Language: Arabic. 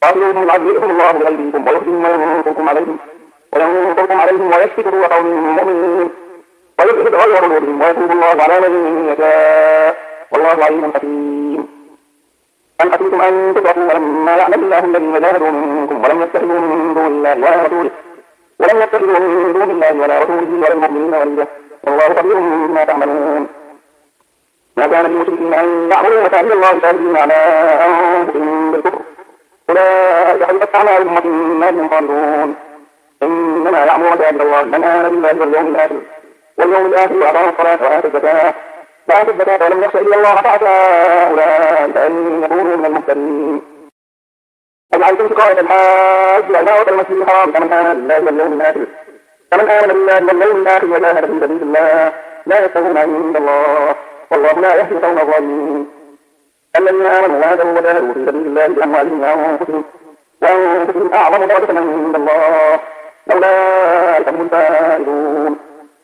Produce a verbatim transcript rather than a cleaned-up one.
قاتلوهم يعذبهم الله بأيديكم ويخزيهم وينصركم عليهم وينصركم عليهم ويشفي صدور قوم مؤمنين ويذهب غير قلوبهم ويتوب الله على من يشاء والله عليم حكيم. أم حسبتم أن تتركوا ولما يعلم الله الذين جاهدوا منكم ولم يتخذوا من دون الله ولا رسوله ولم يتخذوا من دون الله ولا رسوله ولا المؤمنين وليا والله خبير بما تعملون. ما كان للمشركين أن يعملوا مساجد الله شاهدين على أنفسهم بالكفر أولئك حبطت أعمالهم وفي النار هم خالدون. إنما يعمر مساجد الله من آمن بالله واليوم الآخر واليوم الآخر وأقام الصلاة وآتى الزكاة فآتى الزكاة ولم يخش إلا الله فعسى أولئك أن يكونوا من المهتدين. أجعلتم سقاية الحاج وإمارة المسجد الحرام كمن آمن بالله واليوم الآخر كمن آمن بالله واليوم الآخر وجاهد في سبيل الله لا يستوون عند الله والله لا يهدي القوم الظالمين. الذين آمنوا وهاجروا وجاهدوا في سبيل الله بأموالهم وأنفسهم وأنفسهم أعظم درجة عند الله أولئك هم الفائزون.